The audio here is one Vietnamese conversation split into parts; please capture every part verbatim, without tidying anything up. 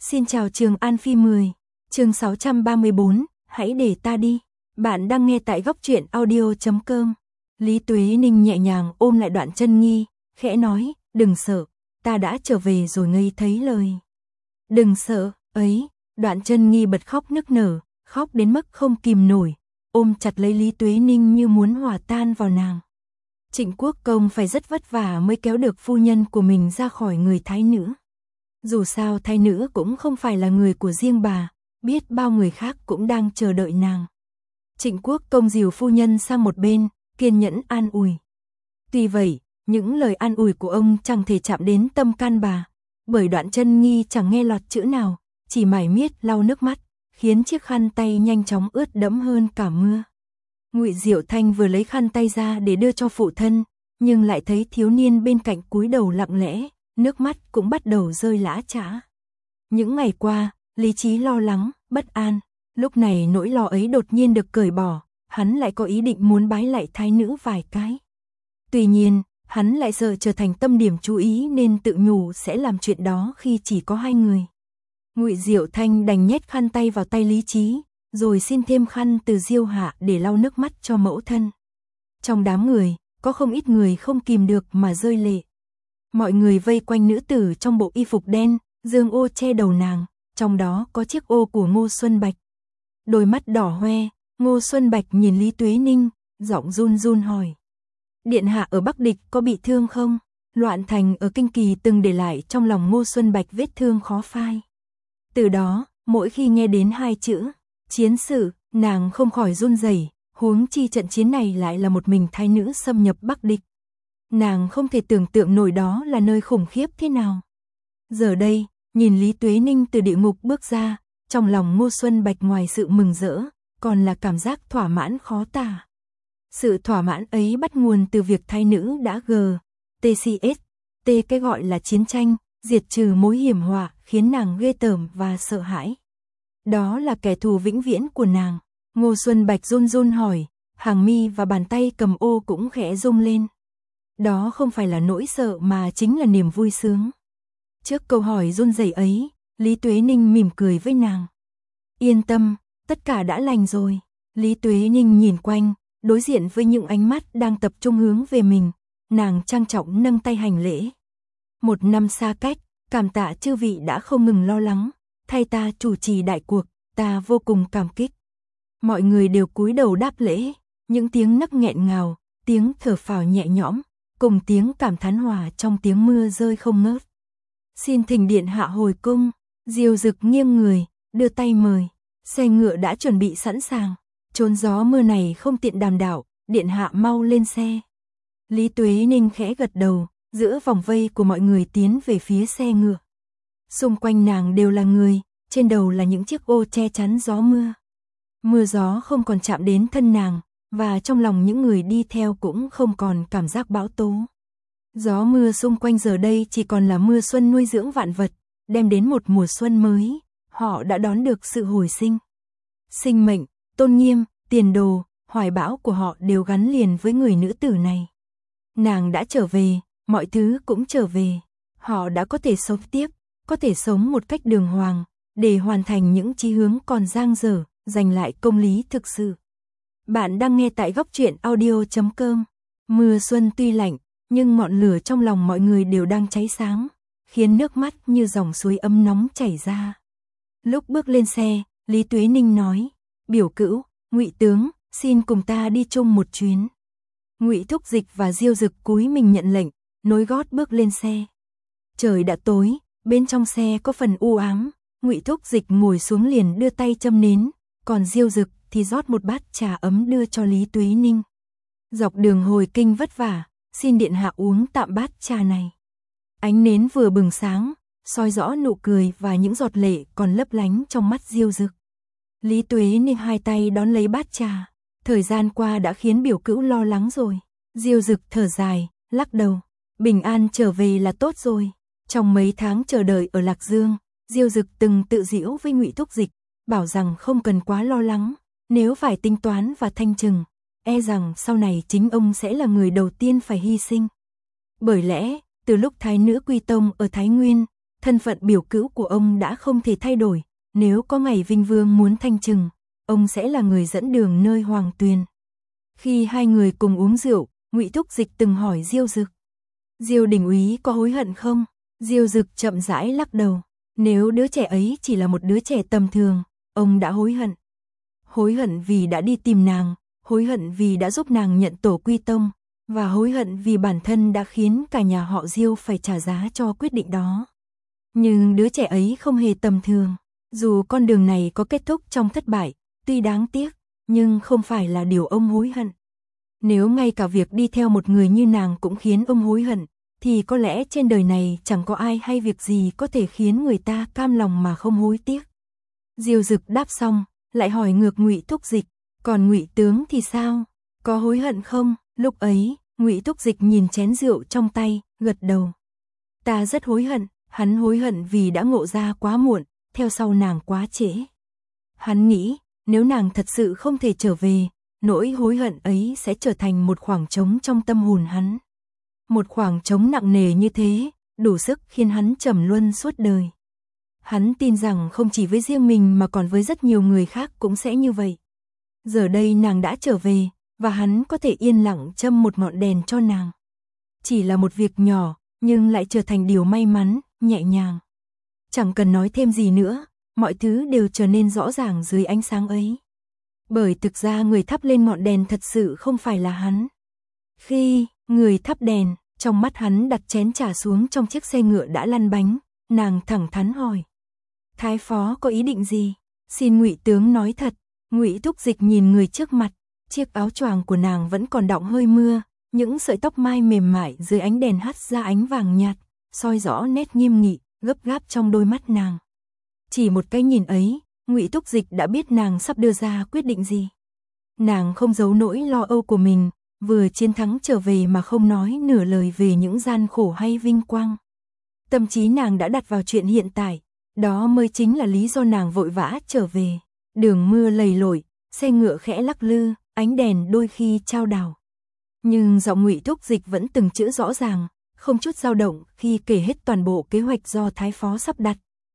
Xin chào Trường An Phi mười, chương sáu trăm ba mươi bốn, hãy để ta đi. Bạn đang nghe tại góc truyện audio chấm com. Lý Tuế Ninh nhẹ nhàng ôm lại Đoạn Chân Nghi, khẽ nói, đừng sợ, ta đã trở về rồi ngây thấy lời. Đừng sợ, ấy, Đoạn Chân Nghi bật khóc nức nở, khóc đến mức không kìm nổi, ôm chặt lấy Lý Tuế Ninh như muốn hòa tan vào nàng. Trịnh Quốc Công phải rất vất vả mới kéo được phu nhân của mình ra khỏi người thái nữ. Dù sao thái nữ cũng không phải là người của riêng bà, biết bao người khác cũng đang chờ đợi nàng. Trịnh Quốc Công dìu phu nhân sang một bên, kiên nhẫn an ủi. Tuy vậy, những lời an ủi của ông chẳng thể chạm đến tâm can bà, bởi Đoạn Chân Nghi chẳng nghe lọt chữ nào, chỉ mải miết lau nước mắt, khiến chiếc khăn tay nhanh chóng ướt đẫm hơn cả mưa. Ngụy Diệu Thanh vừa lấy khăn tay ra để đưa cho phụ thân, nhưng lại thấy thiếu niên bên cạnh cúi đầu lặng lẽ, nước mắt cũng bắt đầu rơi lã chã. Những ngày qua, lý trí lo lắng, bất an, lúc này nỗi lo ấy đột nhiên được cởi bỏ, hắn lại có ý định muốn bái lại thái nữ vài cái. Tuy nhiên, hắn lại sợ trở thành tâm điểm chú ý nên tự nhủ sẽ làm chuyện đó khi chỉ có hai người. Ngụy Diệu Thanh đành nhét khăn tay vào tay lý trí, rồi xin thêm khăn từ Diêu Hạ để lau nước mắt cho mẫu thân. Trong đám người, có không ít người không kìm được mà rơi lệ. Mọi người vây quanh nữ tử trong bộ y phục đen, dương ô che đầu nàng, trong đó có chiếc ô của Ngô Xuân Bạch. Đôi mắt đỏ hoe, Ngô Xuân Bạch nhìn Lý Tuế Ninh, giọng run run hỏi. Điện hạ ở Bắc Địch có bị thương không? Loạn thành ở Kinh Kỳ từng để lại trong lòng Ngô Xuân Bạch vết thương khó phai. Từ đó, mỗi khi nghe đến hai chữ chiến sự, nàng không khỏi run rẩy, huống chi trận chiến này lại là một mình thái nữ xâm nhập Bắc Địch. Nàng không thể tưởng tượng nổi đó là nơi khủng khiếp thế nào. Giờ đây, nhìn Lý Tuế Ninh từ địa ngục bước ra, trong lòng Ngô Xuân Bạch ngoài sự mừng rỡ, còn là cảm giác thỏa mãn khó tả. Sự thỏa mãn ấy bắt nguồn từ việc thái nữ đã g, tcs, t cái gọi là chiến tranh, diệt trừ mối hiểm họa khiến nàng ghê tởm và sợ hãi. Đó là kẻ thù vĩnh viễn của nàng. Ngô Xuân Bạch run run hỏi, hàng mi và bàn tay cầm ô cũng khẽ rung lên. Đó không phải là nỗi sợ mà chính là niềm vui sướng. Trước câu hỏi run rẩy ấy, Lý Tuế Ninh mỉm cười với nàng. Yên tâm, tất cả đã lành rồi. Lý Tuế Ninh nhìn quanh, đối diện với những ánh mắt đang tập trung hướng về mình, nàng trang trọng nâng tay hành lễ. Một năm xa cách, cảm tạ chư vị đã không ngừng lo lắng, thay ta chủ trì đại cuộc, ta vô cùng cảm kích. Mọi người đều cúi đầu đáp lễ, những tiếng nấc nghẹn ngào, tiếng thở phào nhẹ nhõm, cùng tiếng cảm thán hòa trong tiếng mưa rơi không ngớt. Xin thỉnh điện hạ hồi cung. Diêu Dực nghiêng người, đưa tay mời. Xe ngựa đã chuẩn bị sẵn sàng. Trốn gió mưa này không tiện đàm đạo, điện hạ mau lên xe. Lý Tuế Ninh khẽ gật đầu, giữa vòng vây của mọi người tiến về phía xe ngựa. Xung quanh nàng đều là người, trên đầu là những chiếc ô che chắn gió mưa. Mưa gió không còn chạm đến thân nàng, và trong lòng những người đi theo cũng không còn cảm giác bão tố. Gió mưa xung quanh giờ đây chỉ còn là mưa xuân nuôi dưỡng vạn vật, đem đến một mùa xuân mới, họ đã đón được sự hồi sinh. Sinh mệnh, tôn nghiêm, tiền đồ, hoài bão của họ đều gắn liền với người nữ tử này. Nàng đã trở về, mọi thứ cũng trở về. Họ đã có thể sống tiếp, có thể sống một cách đường hoàng, để hoàn thành những chí hướng còn dang dở, giành lại công lý thực sự. Bạn đang nghe tại góc truyện audio chấm com. Mưa xuân tuy lạnh, nhưng ngọn lửa trong lòng mọi người đều đang cháy sáng, khiến nước mắt như dòng suối ấm nóng chảy ra. Lúc bước lên xe, Lý Tuế Ninh nói, biểu cữu, Ngụy tướng, xin cùng ta đi chung một chuyến. Ngụy Thúc Dịch và Diêu Dực cúi mình nhận lệnh, nối gót bước lên xe. Trời đã tối, bên trong xe có phần u ám, Ngụy Thúc Dịch ngồi xuống liền đưa tay châm nến, còn Diêu Dực thì rót một bát trà ấm đưa cho Lý Tuế Ninh. Dọc đường hồi kinh vất vả, xin điện hạ uống tạm bát trà này. Ánh nến vừa bừng sáng, soi rõ nụ cười và những giọt lệ còn lấp lánh trong mắt Diêu Dực. Lý Tuế Ninh hai tay đón lấy bát trà, thời gian qua đã khiến biểu cữu lo lắng rồi. Diêu Dực thở dài, lắc đầu, bình an trở về là tốt rồi. Trong mấy tháng chờ đợi ở Lạc Dương, Diêu Dực từng tự giễu với Ngụy Thúc Dịch, bảo rằng không cần quá lo lắng, nếu phải tính toán và thanh trừng, e rằng sau này chính ông sẽ là người đầu tiên phải hy sinh. Bởi lẽ, từ lúc thái nữ quy tông ở Thái Nguyên, thân phận biểu cữu của ông đã không thể thay đổi, nếu có ngày Vinh Vương muốn thanh trừng, ông sẽ là người dẫn đường nơi Hoàng Tuyền. Khi hai người cùng uống rượu, Ngụy Thúc Dịch từng hỏi Diêu Dực, Diêu Đình úy có hối hận không? Diêu Dực chậm rãi lắc đầu, nếu đứa trẻ ấy chỉ là một đứa trẻ tầm thường, ông đã hối hận. Hối hận vì đã đi tìm nàng, hối hận vì đã giúp nàng nhận tổ quy tông, và hối hận vì bản thân đã khiến cả nhà họ Diêu phải trả giá cho quyết định đó. Nhưng đứa trẻ ấy không hề tầm thường, dù con đường này có kết thúc trong thất bại, tuy đáng tiếc, nhưng không phải là điều ông hối hận. Nếu ngay cả việc đi theo một người như nàng cũng khiến ông hối hận, thì có lẽ trên đời này chẳng có ai hay việc gì có thể khiến người ta cam lòng mà không hối tiếc. Diêu Dực đáp xong, lại hỏi ngược Ngụy Thúc Dịch, còn Ngụy tướng thì sao? Có hối hận không? Lúc ấy, Ngụy Thúc Dịch nhìn chén rượu trong tay, gật đầu. Ta rất hối hận, hắn hối hận vì đã ngộ ra quá muộn, theo sau nàng quá trễ. Hắn nghĩ, nếu nàng thật sự không thể trở về, nỗi hối hận ấy sẽ trở thành một khoảng trống trong tâm hồn hắn. Một khoảng trống nặng nề như thế, đủ sức khiến hắn trầm luân suốt đời. Hắn tin rằng không chỉ với riêng mình mà còn với rất nhiều người khác cũng sẽ như vậy. Giờ đây nàng đã trở về, và hắn có thể yên lặng châm một ngọn đèn cho nàng. Chỉ là một việc nhỏ, nhưng lại trở thành điều may mắn, nhẹ nhàng. Chẳng cần nói thêm gì nữa, mọi thứ đều trở nên rõ ràng dưới ánh sáng ấy. Bởi thực ra người thắp lên ngọn đèn thật sự không phải là hắn. Khi người thắp đèn, trong mắt hắn đặt chén trà xuống trong chiếc xe ngựa đã lăn bánh, nàng thẳng thắn hỏi. Thái phó có ý định gì? Xin Ngụy tướng nói thật. Ngụy Thúc Dịch nhìn người trước mặt, chiếc áo choàng của nàng vẫn còn đọng hơi mưa, những sợi tóc mai mềm mại dưới ánh đèn hắt ra ánh vàng nhạt, soi rõ nét nghiêm nghị, gấp gáp trong đôi mắt nàng. Chỉ một cái nhìn ấy, Ngụy Thúc Dịch đã biết nàng sắp đưa ra quyết định gì. Nàng không giấu nỗi lo âu của mình, vừa chiến thắng trở về mà không nói nửa lời về những gian khổ hay vinh quang. Tâm trí nàng đã đặt vào chuyện hiện tại, đó mới chính là lý do nàng vội vã trở về. Đường mưa lầy lội, xe ngựa khẽ lắc lư, ánh đèn đôi khi chao đảo. Nhưng giọng Ngụy Thúc Dịch vẫn từng chữ rõ ràng, không chút dao động khi kể hết toàn bộ kế hoạch do Thái phó sắp đặt.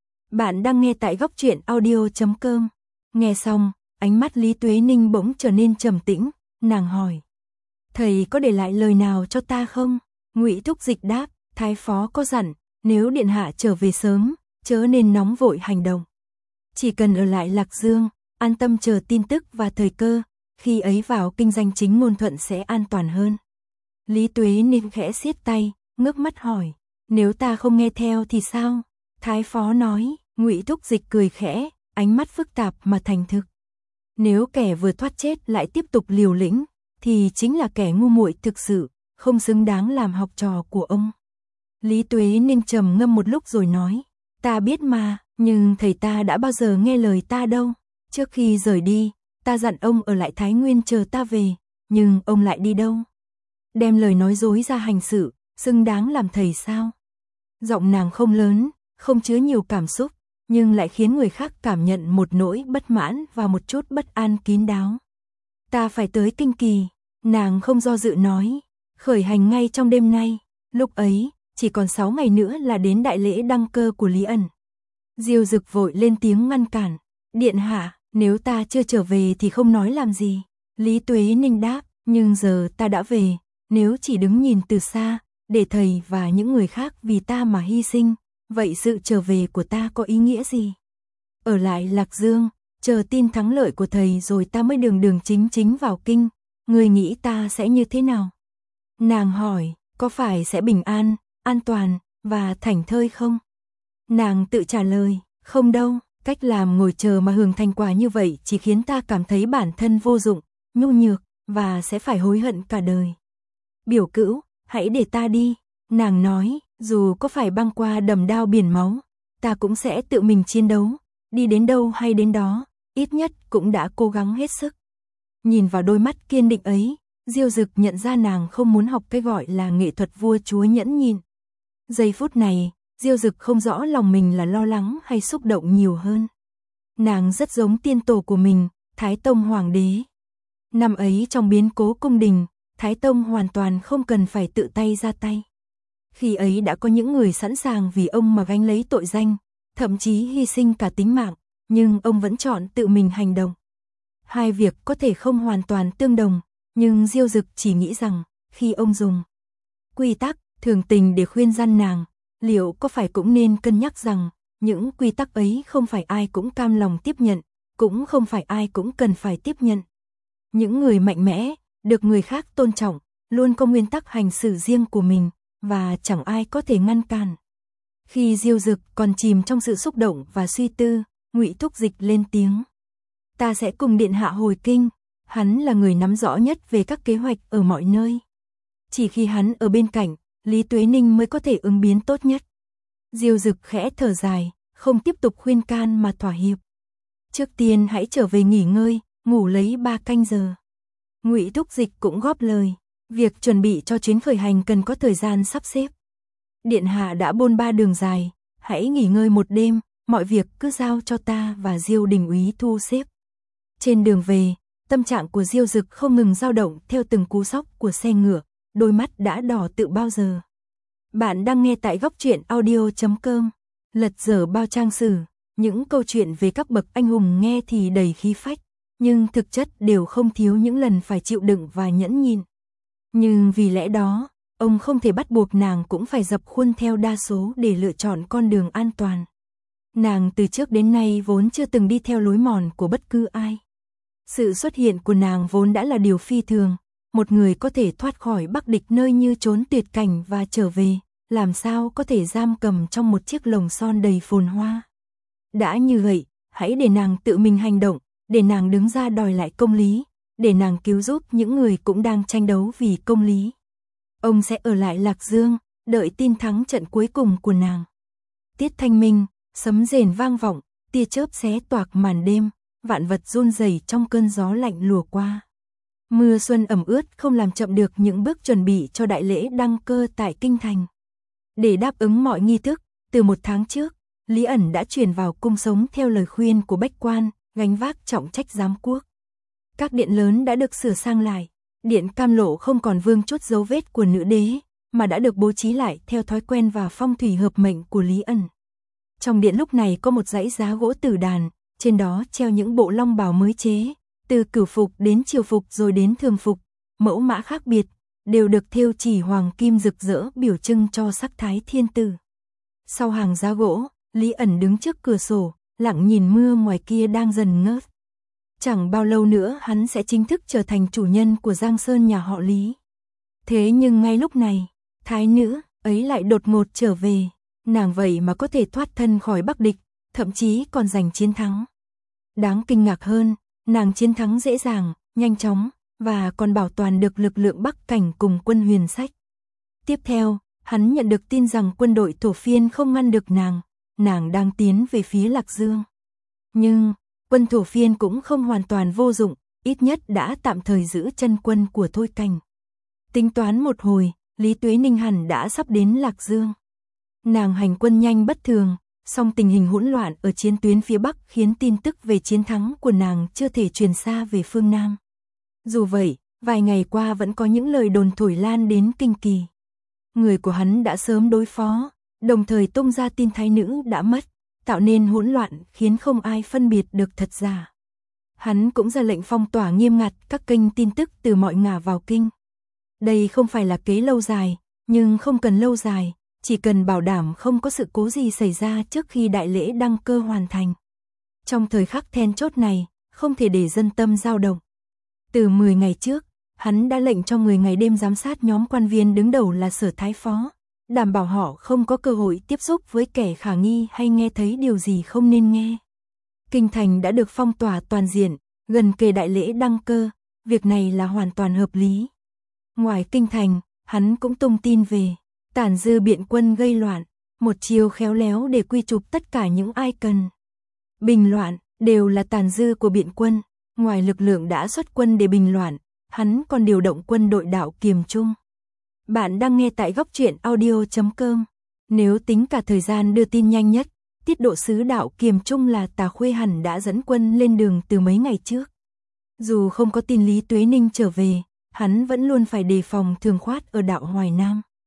Bạn đang nghe tại góc truyện audio chấm com. Nghe xong, ánh mắt Lý Tuế Ninh bỗng trở nên trầm tĩnh, nàng hỏi. Thầy có để lại lời nào cho ta không? Ngụy Thúc Dịch đáp, Thái phó có dặn, nếu điện hạ trở về sớm, chớ nên nóng vội hành động. Chỉ cần ở lại Lạc Dương, an tâm chờ tin tức và thời cơ, khi ấy vào kinh danh chính ngôn thuận sẽ an toàn hơn. Lý Tuế Ninh khẽ siết tay, ngước mắt hỏi, nếu ta không nghe theo thì sao? Thái phó nói. Ngụy Thúc Dịch cười khẽ, ánh mắt phức tạp mà thành thực. Nếu kẻ vừa thoát chết lại tiếp tục liều lĩnh, thì chính là kẻ ngu muội thực sự, không xứng đáng làm học trò của ông. Lý Tuế Ninh trầm ngâm một lúc rồi nói, ta biết mà, nhưng thầy ta đã bao giờ nghe lời ta đâu. Trước khi rời đi, ta dặn ông ở lại Thái Nguyên chờ ta về, nhưng ông lại đi đâu? Đem lời nói dối ra hành sự, xứng đáng làm thầy sao? Giọng nàng không lớn, không chứa nhiều cảm xúc, nhưng lại khiến người khác cảm nhận một nỗi bất mãn và một chút bất an kín đáo. Ta phải tới Kinh Kỳ, nàng không do dự nói, khởi hành ngay trong đêm nay, lúc ấy, chỉ còn sáu ngày nữa là đến đại lễ đăng cơ của Lý Ẩn. Diêu Dực vội lên tiếng ngăn cản, điện hạ, nếu ta chưa trở về thì không nói làm gì. Lý Tuế Ninh đáp, nhưng giờ ta đã về, nếu chỉ đứng nhìn từ xa, để thầy và những người khác vì ta mà hy sinh, vậy sự trở về của ta có ý nghĩa gì? Ở lại Lạc Dương, chờ tin thắng lợi của thầy rồi ta mới đường đường chính chính vào kinh, người nghĩ ta sẽ như thế nào? Nàng hỏi, có phải sẽ bình an, an toàn, và thảnh thơi không? Nàng tự trả lời, không đâu, cách làm ngồi chờ mà hưởng thành quả như vậy chỉ khiến ta cảm thấy bản thân vô dụng, nhu nhược, và sẽ phải hối hận cả đời. Biểu cữu, hãy để ta đi, nàng nói, dù có phải băng qua đầm đao biển máu, ta cũng sẽ tự mình chiến đấu, đi đến đâu hay đến đó, ít nhất cũng đã cố gắng hết sức. Nhìn vào đôi mắt kiên định ấy, Diêu Dực nhận ra nàng không muốn học cái gọi là nghệ thuật vua chúa nhẫn nhịn. Giây phút này, Diêu Dực không rõ lòng mình là lo lắng hay xúc động nhiều hơn. Nàng rất giống tiên tổ của mình, Thái Tông Hoàng đế. Năm ấy trong biến cố cung đình, Thái Tông hoàn toàn không cần phải tự tay ra tay. Khi ấy đã có những người sẵn sàng vì ông mà gánh lấy tội danh, thậm chí hy sinh cả tính mạng, nhưng ông vẫn chọn tự mình hành động. Hai việc có thể không hoàn toàn tương đồng, nhưng Diêu Dực chỉ nghĩ rằng, khi ông dùng quy tắc, thường tình để khuyên răn nàng, liệu có phải cũng nên cân nhắc rằng, những quy tắc ấy không phải ai cũng cam lòng tiếp nhận, cũng không phải ai cũng cần phải tiếp nhận. Những người mạnh mẽ, được người khác tôn trọng, luôn có nguyên tắc hành xử riêng của mình, và chẳng ai có thể ngăn cản. Khi Diêu Dực còn chìm trong sự xúc động và suy tư, Ngụy Thúc Dịch lên tiếng. Ta sẽ cùng điện hạ hồi kinh, hắn là người nắm rõ nhất về các kế hoạch ở mọi nơi. Chỉ khi hắn ở bên cạnh, Lý Tuế Ninh mới có thể ứng biến tốt nhất. Diêu Dực khẽ thở dài, không tiếp tục khuyên can mà thỏa hiệp. Trước tiên hãy trở về nghỉ ngơi, ngủ lấy ba canh giờ. Ngụy Thúc Dịch cũng góp lời, việc chuẩn bị cho chuyến khởi hành cần có thời gian sắp xếp. Điện hạ đã bôn ba đường dài, hãy nghỉ ngơi một đêm, mọi việc cứ giao cho ta và Diêu đình úy thu xếp. Trên đường về, tâm trạng của Diêu Dực không ngừng dao động theo từng cú sóc của xe ngựa, đôi mắt đã đỏ tự bao giờ. Bạn đang nghe tại góc truyện audio chấm com. Lật dở bao trang sử, những câu chuyện về các bậc anh hùng nghe thì đầy khí phách, nhưng thực chất đều không thiếu những lần phải chịu đựng và nhẫn nhịn. Nhưng vì lẽ đó, ông không thể bắt buộc nàng cũng phải dập khuôn theo đa số để lựa chọn con đường an toàn. Nàng từ trước đến nay vốn chưa từng đi theo lối mòn của bất cứ ai. Sự xuất hiện của nàng vốn đã là điều phi thường, một người có thể thoát khỏi Bắc địch nơi như trốn tuyệt cảnh và trở về, làm sao có thể giam cầm trong một chiếc lồng son đầy phồn hoa. Đã như vậy, hãy để nàng tự mình hành động, để nàng đứng ra đòi lại công lý, để nàng cứu giúp những người cũng đang tranh đấu vì công lý. Ông sẽ ở lại Lạc Dương, đợi tin thắng trận cuối cùng của nàng. Tiết thanh minh, sấm rền vang vọng, tia chớp xé toạc màn đêm, vạn vật run rẩy trong cơn gió lạnh lùa qua. Mưa xuân ẩm ướt không làm chậm được những bước chuẩn bị cho đại lễ đăng cơ tại Kinh Thành. Để đáp ứng mọi nghi thức, từ một tháng trước, Lý ẩn đã chuyển vào cung sống theo lời khuyên của bách quan, gánh vác trọng trách giám quốc. Các điện lớn đã được sửa sang lại, điện Cam Lộ không còn vương chút dấu vết của nữ đế, mà đã được bố trí lại theo thói quen và phong thủy hợp mệnh của Lý ẩn. Trong điện lúc này có một dãy giá gỗ tử đàn, trên đó treo những bộ long bào mới chế, từ cửu phục đến triều phục rồi đến thường phục, mẫu mã khác biệt, đều được thêu chỉ hoàng kim rực rỡ biểu trưng cho sắc thái thiên tử. Sau hàng giá gỗ, Lý ẩn đứng trước cửa sổ, lặng nhìn mưa ngoài kia đang dần ngớt. Chẳng bao lâu nữa hắn sẽ chính thức trở thành chủ nhân của Giang Sơn nhà họ Lý. Thế nhưng ngay lúc này, thái nữ ấy lại đột ngột trở về, nàng vậy mà có thể thoát thân khỏi Bắc địch, thậm chí còn giành chiến thắng. Đáng kinh ngạc hơn, nàng chiến thắng dễ dàng, nhanh chóng, và còn bảo toàn được lực lượng Bắc Cảnh cùng quân Huyền Sách. Tiếp theo, hắn nhận được tin rằng quân đội Thổ Phiên không ngăn được nàng, nàng đang tiến về phía Lạc Dương. Nhưng, quân Thổ Phiên cũng không hoàn toàn vô dụng, ít nhất đã tạm thời giữ chân quân của Thôi Cảnh. Tính toán một hồi, Lý Tuế Ninh hẳn đã sắp đến Lạc Dương. Nàng hành quân nhanh bất thường, song tình hình hỗn loạn ở chiến tuyến phía Bắc khiến tin tức về chiến thắng của nàng chưa thể truyền xa về phương Nam. Dù vậy, vài ngày qua vẫn có những lời đồn thổi lan đến Kinh Kỳ. Người của hắn đã sớm đối phó, đồng thời tung ra tin thái nữ đã mất, tạo nên hỗn loạn khiến không ai phân biệt được thật giả. Hắn cũng ra lệnh phong tỏa nghiêm ngặt các kênh tin tức từ mọi ngả vào kinh. Đây không phải là kế lâu dài, nhưng không cần lâu dài, chỉ cần bảo đảm không có sự cố gì xảy ra trước khi đại lễ đăng cơ hoàn thành. Trong thời khắc then chốt này, không thể để dân tâm dao động. Từ mười ngày trước, hắn đã lệnh cho người ngày đêm giám sát nhóm quan viên đứng đầu là Sở Thái Phó, đảm bảo họ không có cơ hội tiếp xúc với kẻ khả nghi hay nghe thấy điều gì không nên nghe. Kinh thành đã được phong tỏa toàn diện, gần kề đại lễ đăng cơ, việc này là hoàn toàn hợp lý. Ngoài kinh thành, hắn cũng tung tin về tàn dư biện quân gây loạn, một chiều khéo léo để quy chụp tất cả những ai cần bình loạn, đều là tàn dư của biện quân. Ngoài lực lượng đã xuất quân để bình loạn, hắn còn điều động quân đội đạo Kiềm Trung. Bạn đang nghe tại góc truyện audio chấm com. Nếu tính cả thời gian đưa tin nhanh nhất, tiết độ sứ đạo Kiềm Trung là Tà Khuê hẳn đã dẫn quân lên đường từ mấy ngày trước. Dù không có tin Lý Tuế Ninh trở về, hắn vẫn luôn phải đề phòng Thường Khoát ở đạo Hoài Nam.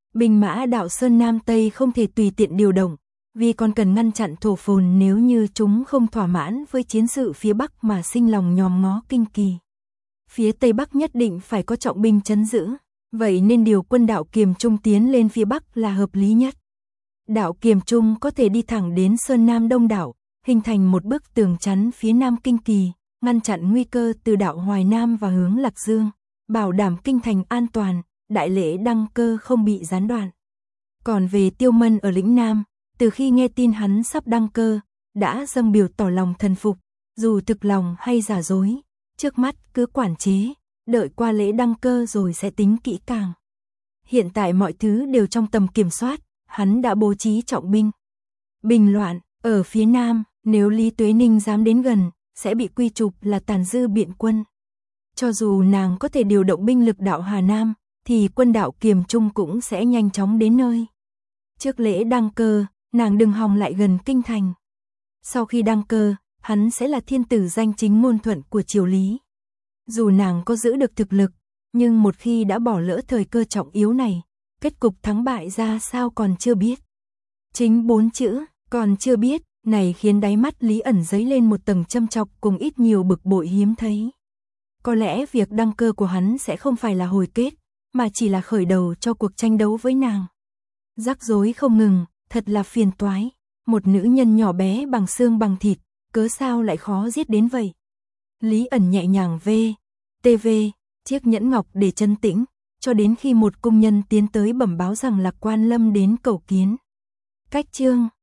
Binh mã đạo Sơn Nam Tây không thể tùy tiện điều động, vì còn cần ngăn chặn thổ phồn nếu như chúng không thỏa mãn với chiến sự phía Bắc mà sinh lòng nhòm ngó Kinh Kỳ. Phía Tây Bắc nhất định phải có trọng binh trấn giữ, vậy nên điều quân đạo Kiềm Trung tiến lên phía Bắc là hợp lý nhất. Đạo Kiềm Trung có thể đi thẳng đến Sơn Nam Đông đảo, hình thành một bức tường chắn phía Nam Kinh Kỳ, ngăn chặn nguy cơ từ đạo Hoài Nam và hướng Lạc Dương, bảo đảm kinh thành an toàn, đại lễ đăng cơ không bị gián đoạn. Còn về Tiêu Mân ở lĩnh Nam, từ khi nghe tin hắn sắp đăng cơ, đã dâng biểu tỏ lòng thần phục, dù thực lòng hay giả dối, trước mắt cứ quản chế, đợi qua lễ đăng cơ rồi sẽ tính kỹ càng. Hiện tại mọi thứ đều trong tầm kiểm soát, hắn đã bố trí trọng binh. Bình loạn, ở phía Nam, nếu Lý Tuế Ninh dám đến gần, sẽ bị quy chụp là tàn dư biện quân. Cho dù nàng có thể điều động binh lực đạo Hà Nam, thì quân đạo Kiềm Trung cũng sẽ nhanh chóng đến nơi. Trước lễ đăng cơ, nàng đừng hòng lại gần kinh thành. Sau khi đăng cơ, hắn sẽ là thiên tử danh chính ngôn thuận của triều Lý. Dù nàng có giữ được thực lực, nhưng một khi đã bỏ lỡ thời cơ trọng yếu này, kết cục thắng bại ra sao còn chưa biết. Chính bốn chữ, còn chưa biết, này khiến đáy mắt Lý ẩn dấy lên một tầng châm chọc cùng ít nhiều bực bội hiếm thấy. Có lẽ việc đăng cơ của hắn sẽ không phải là hồi kết, mà chỉ là khởi đầu cho cuộc tranh đấu với nàng. Rắc rối không ngừng, thật là phiền toái. Một nữ nhân nhỏ bé bằng xương bằng thịt, cớ sao lại khó giết đến vậy. Lý ẩn nhẹ nhàng vê, tê vê, chiếc nhẫn ngọc để trấn tĩnh, cho đến khi một cung nhân tiến tới bẩm báo rằng Lạc Quan Lâm đến cầu kiến. Cách chương